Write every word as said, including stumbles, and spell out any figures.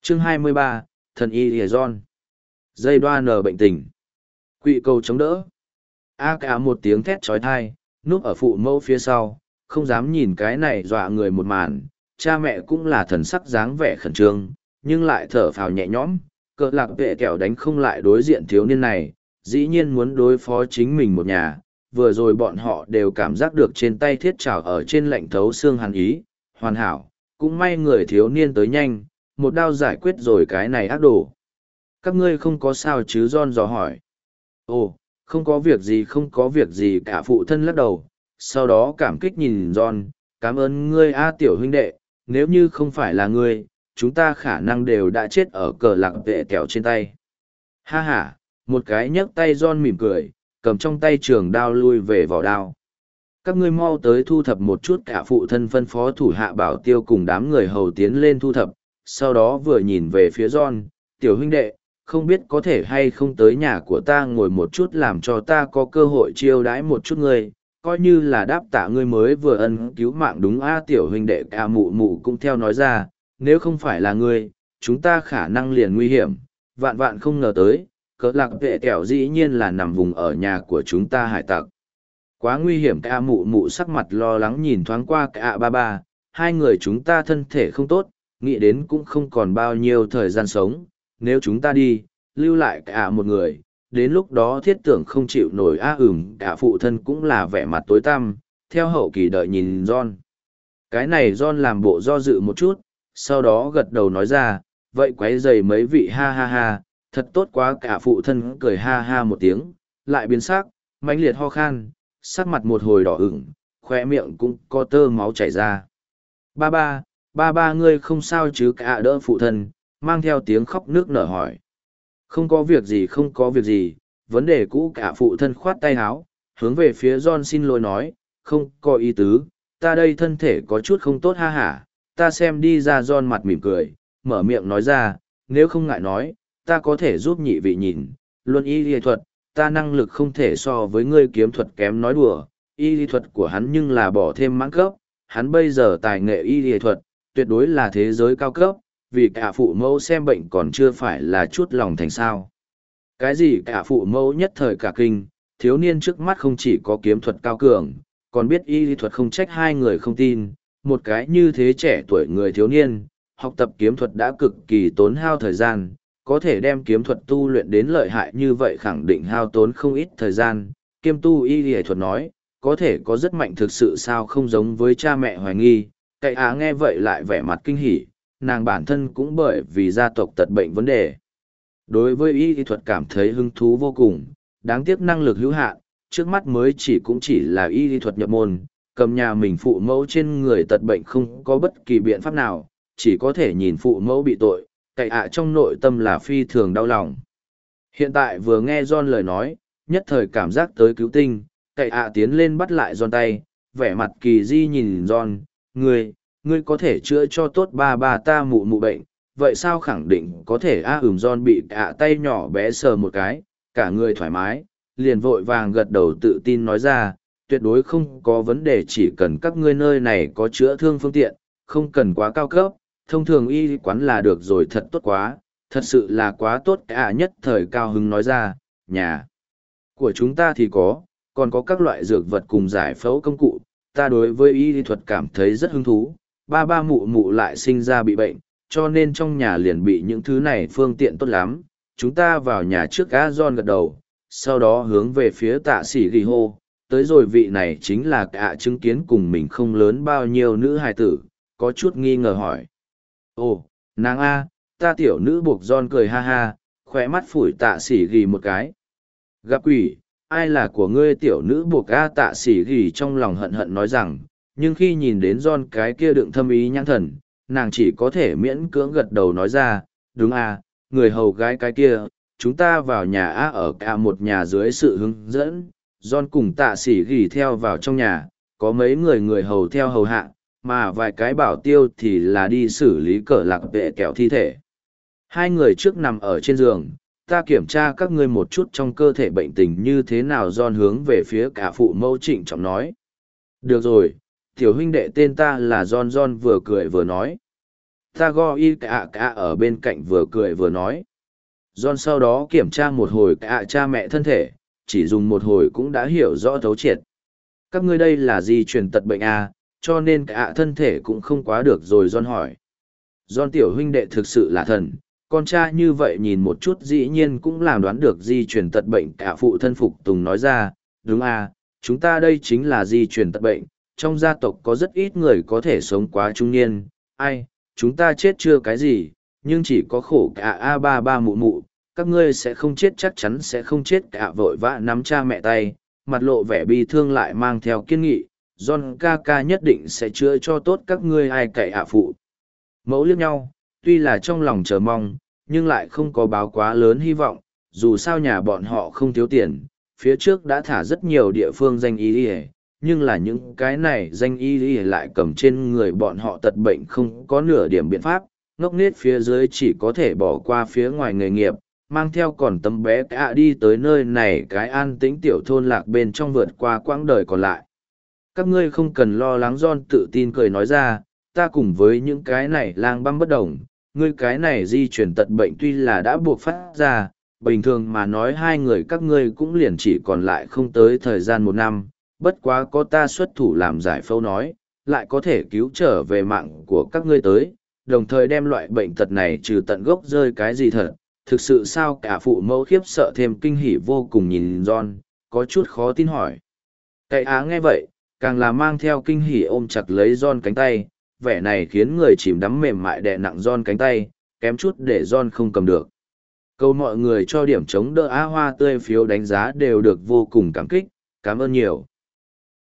Chương hai mươi ba, Thần y Lìa Giòn. Dây đoan nở bệnh tình. Quỵ cầu chống đỡ. A cả một tiếng thét trói thai, núp ở phụ mẫu phía sau, không dám nhìn cái này dọa người một màn. Cha mẹ cũng là thần sắc dáng vẻ khẩn trương, nhưng lại thở phào nhẹ nhõm. Cỡ lạc vệ kẹo đánh không lại đối diện thiếu niên này, dĩ nhiên muốn đối phó chính mình một nhà. Vừa rồi bọn họ đều cảm giác được trên tay thiết trảo ở trên lạnh thấu xương hàn ý, hoàn hảo, cũng may người thiếu niên tới nhanh, một đao giải quyết rồi cái này ác đồ. Các ngươi không có sao chứ? John dò hỏi. Ồ, không có việc gì, không có việc gì cả, phụ thân lắc đầu, sau đó cảm kích nhìn John, cảm ơn ngươi a tiểu huynh đệ, nếu như không phải là ngươi, chúng ta khả năng đều đã chết ở cờ lạc vệ kẹo trên tay. Ha ha, một cái nhấc tay John mỉm cười, cầm trong tay trường đao lui về vỏ đao. Các ngươi mau tới thu thập một chút, cả phụ thân phân phó thủ hạ bảo tiêu cùng đám người hầu tiến lên thu thập, sau đó vừa nhìn về phía John, tiểu huynh đệ, không biết có thể hay không tới nhà của ta ngồi một chút làm cho ta có cơ hội chiêu đãi một chút ngươi, coi như là đáp tạ ngươi mới vừa ân cứu mạng đúng a tiểu huynh đệ. Cả mụ mụ cũng theo nói ra, nếu không phải là ngươi, chúng ta khả năng liền nguy hiểm, vạn vạn không ngờ tới, cỡ lạc vệ kẹo dĩ nhiên là nằm vùng ở nhà của chúng ta hải tặc. Quá nguy hiểm. Cả mụ mụ sắc mặt lo lắng nhìn thoáng qua cả ba ba, hai người chúng ta thân thể không tốt, nghĩ đến cũng không còn bao nhiêu thời gian sống, nếu chúng ta đi, lưu lại cả một người, đến lúc đó thiết tưởng không chịu nổi a ửng. Cả phụ thân cũng là vẻ mặt tối tăm, theo hậu kỳ đợi nhìn John. Cái này John làm bộ do dự một chút, sau đó gật đầu nói ra, vậy quấy rầy mấy vị, ha ha ha, thật tốt quá. Cả phụ thân cười ha ha một tiếng, lại biến sắc, mãnh liệt ho khan, sắc mặt một hồi đỏ ửng, khoe miệng cũng có tơ máu chảy ra. Ba ba, ba ba ngươi không sao chứ? Cả đỡ phụ thân, mang theo tiếng khóc nước nở hỏi. Không có việc gì, không có việc gì, vấn đề cũ. Cả phụ thân khoát tay áo, hướng về phía John xin lỗi nói, không có ý tứ, ta đây thân thể có chút không tốt, ha hả, ta xem đi ra. John mặt mỉm cười, mở miệng nói ra, nếu không ngại nói, ta có thể giúp nhị vị nhìn, luận y lý thuật, ta năng lực không thể so với ngươi kiếm thuật kém, nói đùa, y lý thuật của hắn nhưng là bỏ thêm mãn cấp, hắn bây giờ tài nghệ y lý thuật, tuyệt đối là thế giới cao cấp, vì cả phụ mẫu xem bệnh còn chưa phải là chút lòng thành sao. Cái gì? Cả phụ mẫu nhất thời cả kinh, thiếu niên trước mắt không chỉ có kiếm thuật cao cường, còn biết y lý thuật, không trách hai người không tin, một cái như thế trẻ tuổi người thiếu niên, học tập kiếm thuật đã cực kỳ tốn hao thời gian, có thể đem kiếm thuật tu luyện đến lợi hại như vậy khẳng định hao tốn không ít thời gian. Kiêm tu y lý thuật nói, có thể có rất mạnh thực sự sao không giống với cha mẹ hoài nghi. Cậy á nghe vậy lại vẻ mặt kinh hỉ, nàng bản thân cũng bởi vì gia tộc tật bệnh vấn đề. Đối với y lý thuật cảm thấy hứng thú vô cùng, đáng tiếc năng lực hữu hạn, trước mắt mới chỉ cũng chỉ là y lý thuật nhập môn, cầm nhà mình phụ mẫu trên người tật bệnh không có bất kỳ biện pháp nào, chỉ có thể nhìn phụ mẫu bị tội, cậy ạ trong nội tâm là phi thường đau lòng. Hiện tại vừa nghe John lời nói, nhất thời cảm giác tới cứu tinh, cậy ạ tiến lên bắt lại John tay, vẻ mặt kỳ di nhìn John, ngươi, ngươi có thể chữa cho tốt ba ba ta mụ mụ bệnh, vậy sao khẳng định có thể a à, ừm John bị ạ tay nhỏ bé sờ một cái, cả người thoải mái, liền vội vàng gật đầu tự tin nói ra, tuyệt đối không có vấn đề, chỉ cần các ngươi nơi này có chữa thương phương tiện, không cần quá cao cấp, thông thường y quán là được rồi. Thật tốt quá, thật sự là quá tốt. Cả nhất thời cao hứng nói ra, nhà của chúng ta thì có, còn có các loại dược vật cùng giải phẫu công cụ, ta đối với y lý thuật cảm thấy rất hứng thú, ba ba mụ mụ lại sinh ra bị bệnh, cho nên trong nhà liền bị những thứ này phương tiện tốt lắm, chúng ta vào nhà trước. Á John gật đầu, sau đó hướng về phía tạ sĩ ghi hô, tới rồi vị này chính là cả chứng kiến cùng mình không lớn bao nhiêu nữ hài tử, có chút nghi ngờ hỏi. Ồ, nàng A, ta tiểu nữ buộc. John cười ha ha, khỏe mắt phủi tạ sĩ ghi một cái. Gặp quỷ, ai là của ngươi tiểu nữ buộc A? Tạ sĩ ghi trong lòng hận hận nói rằng, nhưng khi nhìn đến John cái kia đựng thâm ý nhãn thần, nàng chỉ có thể miễn cưỡng gật đầu nói ra, đúng A, người hầu gái cái kia, chúng ta vào nhà A. Ở cả một nhà dưới sự hướng dẫn, John cùng tạ sĩ ghi theo vào trong nhà, có mấy người người hầu theo hầu hạ, mà vài cái bảo tiêu thì là đi xử lý cờ lạc vệ kẹo thi thể. Hai người trước nằm ở trên giường, ta kiểm tra các ngươi một chút trong cơ thể bệnh tình như thế nào. John hướng về phía cả phụ mẫu trịnh trọng nói. Được rồi, tiểu huynh đệ tên ta là John. John vừa cười vừa nói. Ta go y cả cả ở bên cạnh vừa cười vừa nói. John sau đó kiểm tra một hồi cả cha mẹ thân thể, chỉ dùng một hồi cũng đã hiểu rõ thấu triệt. Các ngươi đây là di truyền tật bệnh à, cho nên cả thân thể cũng không quá được rồi. John hỏi. John tiểu huynh đệ thực sự là thần, con cha như vậy nhìn một chút dĩ nhiên cũng làm đoán được di truyền tật bệnh. Cả phụ thân phục tùng nói ra, đúng à, chúng ta đây chính là di truyền tật bệnh, trong gia tộc có rất ít người có thể sống quá trung niên, ai, chúng ta chết chưa cái gì, nhưng chỉ có khổ cả a ba ba mụ mụ, các ngươi sẽ không chết, chắc chắn sẽ không chết. Cả vội vã nắm cha mẹ tay, mặt lộ vẻ bi thương lại mang theo kiên nghị, John ca ca nhất định sẽ chữa cho tốt các ngươi. Ai cậy ạ phụ mẫu liếc nhau, tuy là trong lòng chờ mong, nhưng lại không có báo quá lớn hy vọng, dù sao nhà bọn họ không thiếu tiền, phía trước đã thả rất nhiều địa phương danh y y, nhưng là những cái này danh y y lại cầm trên người bọn họ tật bệnh không có nửa điểm biện pháp, ngốc nghếch phía dưới chỉ có thể bỏ qua phía ngoài nghề nghiệp, mang theo còn tấm bé cả đi tới nơi này cái an tĩnh tiểu thôn lạc bên trong vượt qua quãng đời còn lại. Các ngươi không cần lo lắng. John tự tin cười nói ra, ta cùng với những cái này lang băm bất đồng, ngươi cái này di chuyển tật bệnh tuy là đã buộc phát ra, bình thường mà nói hai người các ngươi cũng liền chỉ còn lại không tới thời gian một năm, bất quá có ta xuất thủ làm giải phẫu nói, lại có thể cứu trở về mạng của các ngươi tới, đồng thời đem loại bệnh tật này trừ tận gốc rơi. Cái gì thật, thực sự sao? Cả phụ mẫu khiếp sợ thêm kinh hỉ vô cùng nhìn John, có chút khó tin hỏi. Cậy á nghe vậy, càng là mang theo kinh hỉ ôm chặt lấy John cánh tay, vẻ này khiến người chìm đắm mềm mại đè nặng John cánh tay, kém chút để John không cầm được. Câu mọi người cho điểm chống đỡ Á Hoa tươi phiếu đánh giá đều được vô cùng cảm kích, cảm ơn nhiều.